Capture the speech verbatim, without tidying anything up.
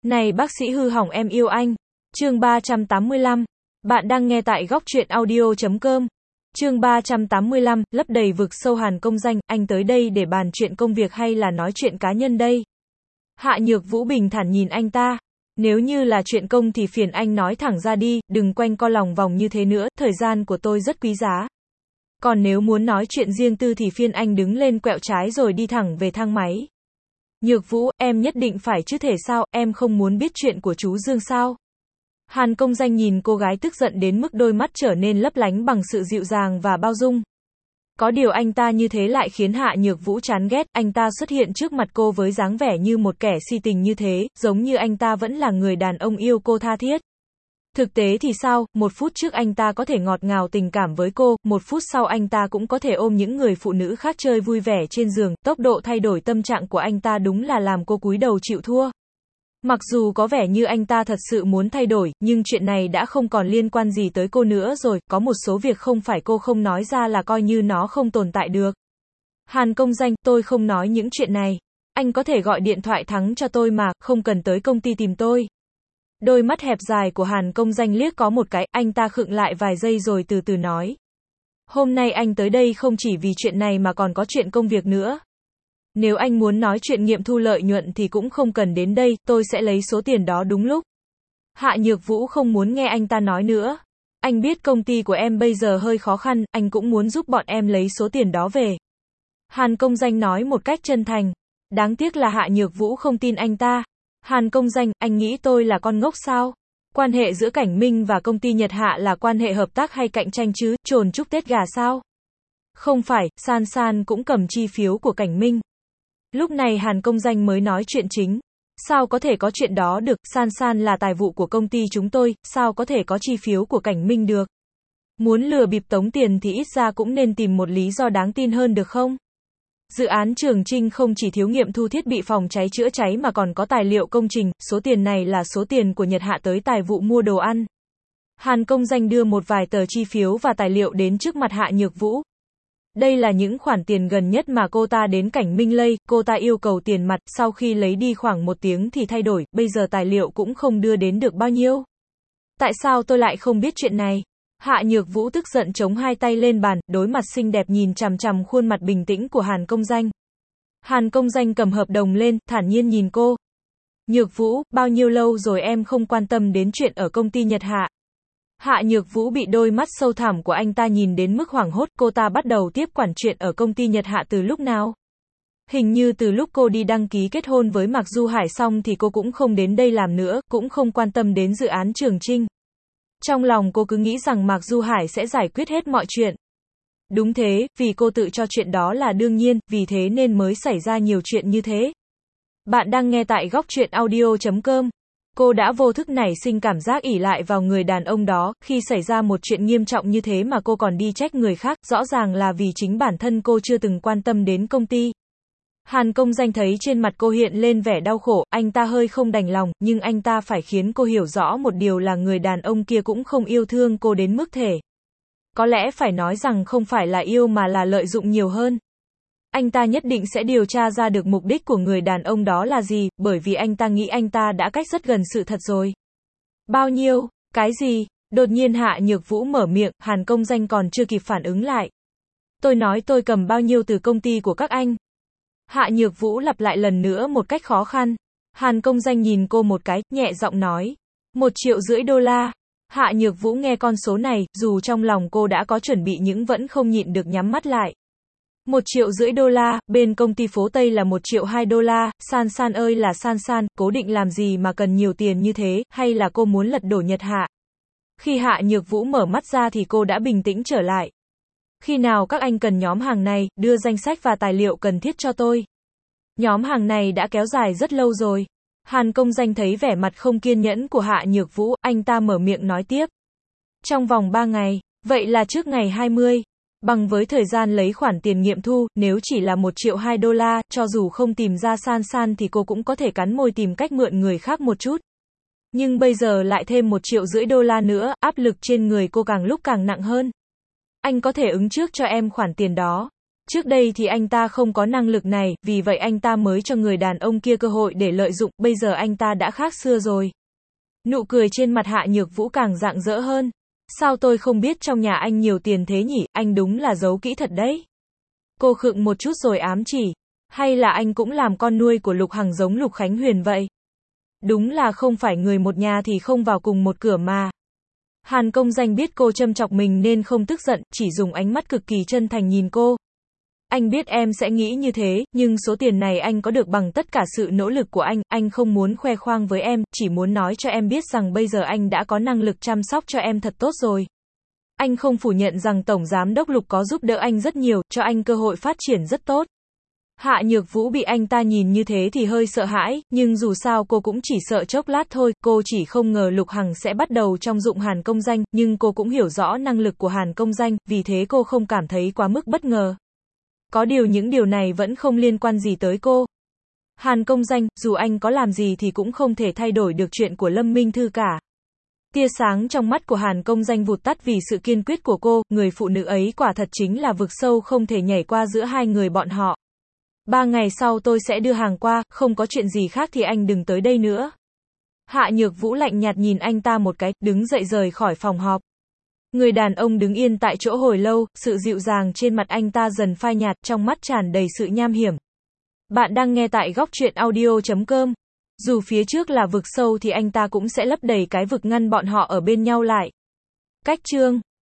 Này bác sĩ hư hỏng em yêu anh. Chương ba trăm tám mươi lăm. Bạn đang nghe tại góc truyện audio chấm com. Chương ba trăm tám mươi lăm, lấp đầy vực sâu Hàn Công Danh, anh tới đây để bàn chuyện công việc hay là nói chuyện cá nhân đây? Hạ Nhược Vũ bình thản nhìn anh ta. Nếu như là chuyện công thì phiền anh nói thẳng ra đi, đừng quanh co lòng vòng như thế nữa, thời gian của tôi rất quý giá. Còn nếu muốn nói chuyện riêng tư thì phiền anh đứng lên quẹo trái rồi đi thẳng về thang máy. Nhược Vũ, em nhất định phải chứ thể sao, em không muốn biết chuyện của chú Dương sao? Hàn Công Danh nhìn cô gái tức giận đến mức đôi mắt trở nên lấp lánh bằng sự dịu dàng và bao dung. Có điều anh ta như thế lại khiến Hạ Nhược Vũ chán ghét, anh ta xuất hiện trước mặt cô với dáng vẻ như một kẻ si tình như thế, giống như anh ta vẫn là người đàn ông yêu cô tha thiết. Thực tế thì sao, một phút trước anh ta có thể ngọt ngào tình cảm với cô, một phút sau anh ta cũng có thể ôm những người phụ nữ khác chơi vui vẻ trên giường, tốc độ thay đổi tâm trạng của anh ta đúng là làm cô cúi đầu chịu thua. Mặc dù có vẻ như anh ta thật sự muốn thay đổi, nhưng chuyện này đã không còn liên quan gì tới cô nữa rồi, có một số việc không phải cô không nói ra là coi như nó không tồn tại được. Hàn Công Danh, tôi không nói những chuyện này. Anh có thể gọi điện thoại thắng cho tôi mà, không cần tới công ty tìm tôi. Đôi mắt hẹp dài của Hàn Công Danh liếc có một cái, anh ta khựng lại vài giây rồi từ từ nói. Hôm nay anh tới đây không chỉ vì chuyện này mà còn có chuyện công việc nữa. Nếu anh muốn nói chuyện nghiệm thu lợi nhuận thì cũng không cần đến đây, tôi sẽ lấy số tiền đó đúng lúc. Hạ Nhược Vũ không muốn nghe anh ta nói nữa. Anh biết công ty của em bây giờ hơi khó khăn, anh cũng muốn giúp bọn em lấy số tiền đó về. Hàn Công Danh nói một cách chân thành. Đáng tiếc là Hạ Nhược Vũ không tin anh ta. Hàn Công Danh, anh nghĩ tôi là con ngốc sao? Quan hệ giữa Cảnh Minh và công ty Nhật Hạ là quan hệ hợp tác hay cạnh tranh chứ, trồn chúc Tết gà sao? Không phải, San San cũng cầm chi phiếu của Cảnh Minh. Lúc này Hàn Công Danh mới nói chuyện chính. Sao có thể có chuyện đó được, San San là tài vụ của công ty chúng tôi, sao có thể có chi phiếu của Cảnh Minh được? Muốn lừa bịp tống tiền thì ít ra cũng nên tìm một lý do đáng tin hơn được không? Dự án Trường Trinh không chỉ thiếu nghiệm thu thiết bị phòng cháy chữa cháy mà còn có tài liệu công trình, số tiền này là số tiền của Nhật Hạ tới tài vụ mua đồ ăn. Hàn Công Danh đưa một vài tờ chi phiếu và tài liệu đến trước mặt Hạ Nhược Vũ. Đây là những khoản tiền gần nhất mà cô ta đến Cảnh Minh lây, cô ta yêu cầu tiền mặt, sau khi lấy đi khoảng một tiếng thì thay đổi, bây giờ tài liệu cũng không đưa đến được bao nhiêu. Tại sao tôi lại không biết chuyện này? Hạ Nhược Vũ tức giận chống hai tay lên bàn, đối mặt xinh đẹp nhìn chằm chằm khuôn mặt bình tĩnh của Hàn Công Danh. Hàn Công Danh cầm hợp đồng lên, thản nhiên nhìn cô. Nhược Vũ, bao nhiêu lâu rồi em không quan tâm đến chuyện ở công ty Nhật Hạ? Hạ Nhược Vũ bị đôi mắt sâu thẳm của anh ta nhìn đến mức hoảng hốt, cô ta bắt đầu tiếp quản chuyện ở công ty Nhật Hạ từ lúc nào? Hình như từ lúc cô đi đăng ký kết hôn với Mạc Du Hải xong thì cô cũng không đến đây làm nữa, cũng không quan tâm đến dự án Trường Trinh. Trong lòng cô cứ nghĩ rằng Mạc Du Hải sẽ giải quyết hết mọi chuyện. Đúng thế, vì cô tự cho chuyện đó là đương nhiên, vì thế nên mới xảy ra nhiều chuyện như thế. Bạn đang nghe tại góc truyện audio chấm com. Cô đã vô thức nảy sinh cảm giác ỷ lại vào người đàn ông đó, khi xảy ra một chuyện nghiêm trọng như thế mà cô còn đi trách người khác, rõ ràng là vì chính bản thân cô chưa từng quan tâm đến công ty. Hàn Công Danh thấy trên mặt cô hiện lên vẻ đau khổ, anh ta hơi không đành lòng, nhưng anh ta phải khiến cô hiểu rõ một điều là người đàn ông kia cũng không yêu thương cô đến mức thể. Có lẽ phải nói rằng không phải là yêu mà là lợi dụng nhiều hơn. Anh ta nhất định sẽ điều tra ra được mục đích của người đàn ông đó là gì, bởi vì anh ta nghĩ anh ta đã cách rất gần sự thật rồi. Bao nhiêu? Cái gì? Đột nhiên Hạ Nhược Vũ mở miệng, Hàn Công Danh còn chưa kịp phản ứng lại. Tôi nói tôi cầm bao nhiêu từ công ty của các anh? Hạ Nhược Vũ lặp lại lần nữa một cách khó khăn. Hàn Công Danh nhìn cô một cái, nhẹ giọng nói. Một triệu rưỡi đô la. Hạ Nhược Vũ nghe con số này, dù trong lòng cô đã có chuẩn bị nhưng vẫn không nhịn được nhắm mắt lại. Một triệu rưỡi đô la, bên công ty phố Tây là một triệu hai đô la, San San ơi là San San, cố định làm gì mà cần nhiều tiền như thế, hay là cô muốn lật đổ Nhật Hạ? Khi Hạ Nhược Vũ mở mắt ra thì cô đã bình tĩnh trở lại. Khi nào các anh cần nhóm hàng này, đưa danh sách và tài liệu cần thiết cho tôi. Nhóm hàng này đã kéo dài rất lâu rồi. Hàn Công Danh thấy vẻ mặt không kiên nhẫn của Hạ Nhược Vũ, anh ta mở miệng nói tiếp. Trong vòng ba ngày, vậy là trước ngày hai mươi. Bằng với thời gian lấy khoản tiền nghiệm thu, nếu chỉ là một triệu hai đô la, cho dù không tìm ra San San thì cô cũng có thể cắn môi tìm cách mượn người khác một chút. Nhưng bây giờ lại thêm một triệu rưỡi đô la nữa, áp lực trên người cô càng lúc càng nặng hơn. Anh có thể ứng trước cho em khoản tiền đó. Trước đây thì anh ta không có năng lực này, vì vậy anh ta mới cho người đàn ông kia cơ hội để lợi dụng, bây giờ anh ta đã khác xưa rồi. Nụ cười trên mặt Hạ Nhược Vũ càng rạng rỡ hơn. Sao tôi không biết trong nhà anh nhiều tiền thế nhỉ, anh đúng là giấu kỹ thật đấy. Cô khựng một chút rồi ám chỉ. Hay là anh cũng làm con nuôi của Lục Hằng giống Lục Khánh Huyền vậy? Đúng là không phải người một nhà thì không vào cùng một cửa mà. Hàn Công Danh biết cô châm chọc mình nên không tức giận, chỉ dùng ánh mắt cực kỳ chân thành nhìn cô. Anh biết em sẽ nghĩ như thế, nhưng số tiền này anh có được bằng tất cả sự nỗ lực của anh, anh không muốn khoe khoang với em, chỉ muốn nói cho em biết rằng bây giờ anh đã có năng lực chăm sóc cho em thật tốt rồi. Anh không phủ nhận rằng Tổng Giám đốc Lục có giúp đỡ anh rất nhiều, cho anh cơ hội phát triển rất tốt. Hạ Nhược Vũ bị anh ta nhìn như thế thì hơi sợ hãi, nhưng dù sao cô cũng chỉ sợ chốc lát thôi, cô chỉ không ngờ Lục Hằng sẽ bắt đầu trong dụng Hàn Công Danh, nhưng cô cũng hiểu rõ năng lực của Hàn Công Danh, vì thế cô không cảm thấy quá mức bất ngờ. Có điều những điều này vẫn không liên quan gì tới cô. Hàn Công Danh, dù anh có làm gì thì cũng không thể thay đổi được chuyện của Lâm Minh Thư cả. Tia sáng trong mắt của Hàn Công Danh vụt tắt vì sự kiên quyết của cô, người phụ nữ ấy quả thật chính là vực sâu không thể nhảy qua giữa hai người bọn họ. Ba ngày sau tôi sẽ đưa hàng qua, không có chuyện gì khác thì anh đừng tới đây nữa. Hạ Nhược Vũ lạnh nhạt nhìn anh ta một cái, đứng dậy rời khỏi phòng họp. Người đàn ông đứng yên tại chỗ hồi lâu, sự dịu dàng trên mặt anh ta dần phai nhạt, trong mắt tràn đầy sự nham hiểm. Bạn đang nghe tại góc truyện audio chấm com. Dù phía trước là vực sâu thì anh ta cũng sẽ lấp đầy cái vực ngăn bọn họ ở bên nhau lại. Cách chương